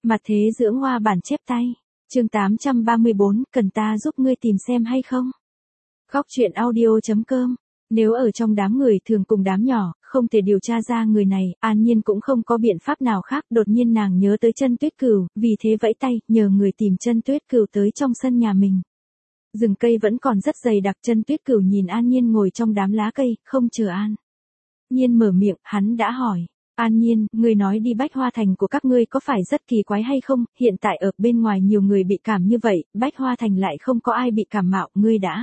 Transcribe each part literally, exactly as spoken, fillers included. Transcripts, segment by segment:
Mặt thế dưỡng hoa bản chép tay. Chương tám trăm ba mươi bốn, cần ta giúp ngươi tìm xem hay không? Góc truyện audio chấm com. Nếu ở trong đám người thường cùng đám nhỏ, không thể điều tra ra người này, An Nhiên cũng không có biện pháp nào khác. Đột nhiên nàng nhớ tới Chân Tuyết Cửu, vì thế vẫy tay, nhờ người tìm Chân Tuyết Cửu tới trong sân nhà mình. Rừng cây vẫn còn rất dày đặc. Chân Tuyết Cửu nhìn An Nhiên ngồi trong đám lá cây, không chờ An Nhiên mở miệng, hắn đã hỏi. An Nhiên, ngươi nói đi Bách Hoa Thành của các ngươi có phải rất kỳ quái hay không? Hiện tại ở bên ngoài nhiều người bị cảm như vậy, Bách Hoa Thành lại không có ai bị cảm mạo, ngươi đã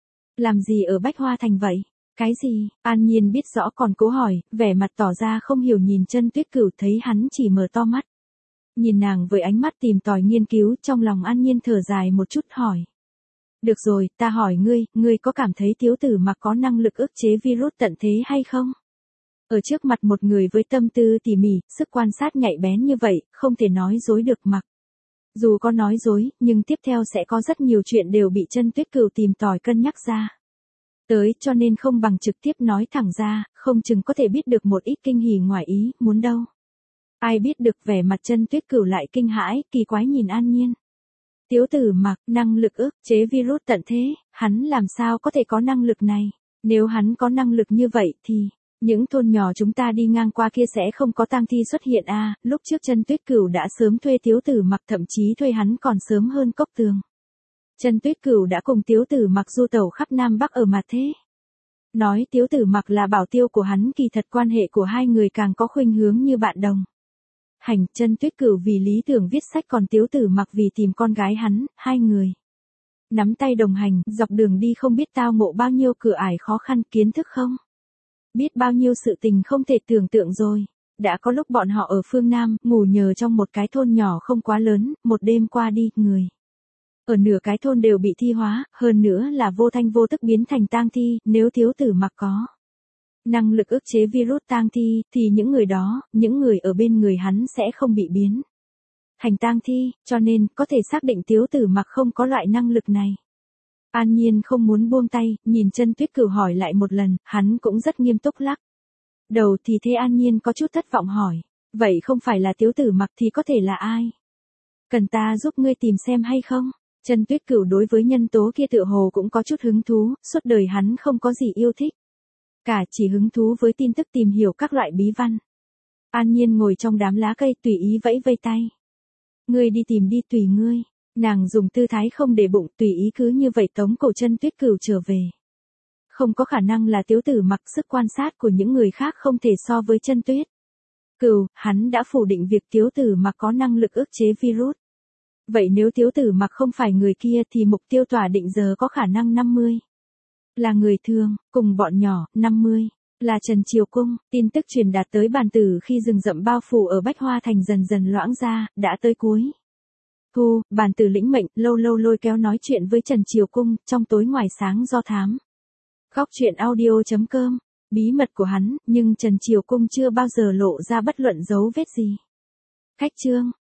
làm gì ở Bách Hoa Thành vậy? Cái gì? An Nhiên biết rõ còn cố hỏi, vẻ mặt tỏ ra không hiểu nhìn Chân Tuyết Cửu, thấy hắn chỉ mở to mắt. Nhìn nàng với ánh mắt tìm tòi nghiên cứu, trong lòng An Nhiên thở dài một chút hỏi. Được rồi, ta hỏi ngươi, ngươi có cảm thấy Tiếu Tử Mặc có năng lực ức chế virus tận thế hay không? Ở trước mặt một người với tâm tư tỉ mỉ, sức quan sát nhạy bén như vậy, không thể nói dối được Mặc. Dù có nói dối, nhưng tiếp theo sẽ có rất nhiều chuyện đều bị Chân Tuyết Cửu tìm tòi cân nhắc ra. Tới, cho nên không bằng trực tiếp nói thẳng ra, không chừng có thể biết được một ít kinh hỉ ngoài ý, muốn đâu. Ai biết được, vẻ mặt Chân Tuyết Cửu lại kinh hãi, kỳ quái nhìn An Nhiên. Tiếu Tử Mặc, năng lực ức chế virus tận thế, hắn làm sao có thể có năng lực này? Nếu hắn có năng lực như vậy thì những thôn nhỏ chúng ta đi ngang qua kia sẽ không có tang thi xuất hiện a. À, lúc trước Chân Tuyết Cửu đã sớm thuê Tiếu Tử Mặc, thậm chí thuê hắn còn sớm hơn Cốc Tường. Chân Tuyết Cửu đã cùng Tiếu Tử Mặc du tẩu khắp Nam Bắc ở mặt thế. Nói Tiếu Tử Mặc là bảo tiêu của hắn, kỳ thật quan hệ của hai người càng có khuynh hướng như bạn đồng hành. Chân Tuyết Cửu vì lý tưởng viết sách, còn Tiếu Tử Mặc vì tìm con gái hắn, hai người nắm tay đồng hành, dọc đường đi không biết tao ngộ bao nhiêu cửa ải khó khăn, kiến thức không biết bao nhiêu sự tình không thể tưởng tượng rồi. Đã có lúc bọn họ ở phương Nam, ngủ nhờ trong một cái thôn nhỏ không quá lớn, một đêm qua đi, người ở nửa cái thôn đều bị thi hóa, hơn nữa là vô thanh vô tức biến thành tang thi. Nếu Tiếu Tử Mặc có năng lực ức chế virus tang thi, thì những người đó, những người ở bên người hắn sẽ không bị biến thành tang thi, cho nên, có thể xác định Tiếu Tử Mặc không có loại năng lực này. An Nhiên không muốn buông tay, nhìn Chân Tuyết Cửu hỏi lại một lần, hắn cũng rất nghiêm túc lắc đầu. Thì thế An Nhiên có chút thất vọng hỏi, vậy không phải là Tiếu Tử Mặc thì có thể là ai? Cần ta giúp ngươi tìm xem hay không? Chân Tuyết Cửu đối với nhân tố kia tựa hồ cũng có chút hứng thú, suốt đời hắn không có gì yêu thích cả, chỉ hứng thú với tin tức, tìm hiểu các loại bí văn. An Nhiên ngồi trong đám lá cây tùy ý vẫy vây tay. Ngươi đi tìm đi, tùy ngươi. Nàng dùng tư thái không để bụng, tùy ý cứ như vậy tống cổ Chân Tuyết Cửu trở về. Không có khả năng là Tiếu Tử Mặc, sức quan sát của những người khác không thể so với Chân Tuyết Cửu, hắn đã phủ định việc Tiếu Tử Mặc có năng lực ức chế virus. Vậy nếu Tiếu Tử Mặc không phải người kia thì mục tiêu tỏa định giờ có khả năng năm mươi là người thường, cùng bọn nhỏ, năm mươi là Trần Triều Cung. Tin tức truyền đạt tới bàn tử khi rừng rậm bao phủ ở Bách Hoa Thành dần dần loãng ra, đã tới cuối thu, bàn tử lĩnh mệnh, lâu lâu lôi kéo nói chuyện với Trần Triều Cung, trong tối ngoài sáng do thám. Góc truyện audio chấm com. Bí mật của hắn, nhưng Trần Triều Cung chưa bao giờ lộ ra bất luận dấu vết gì. Khách trương,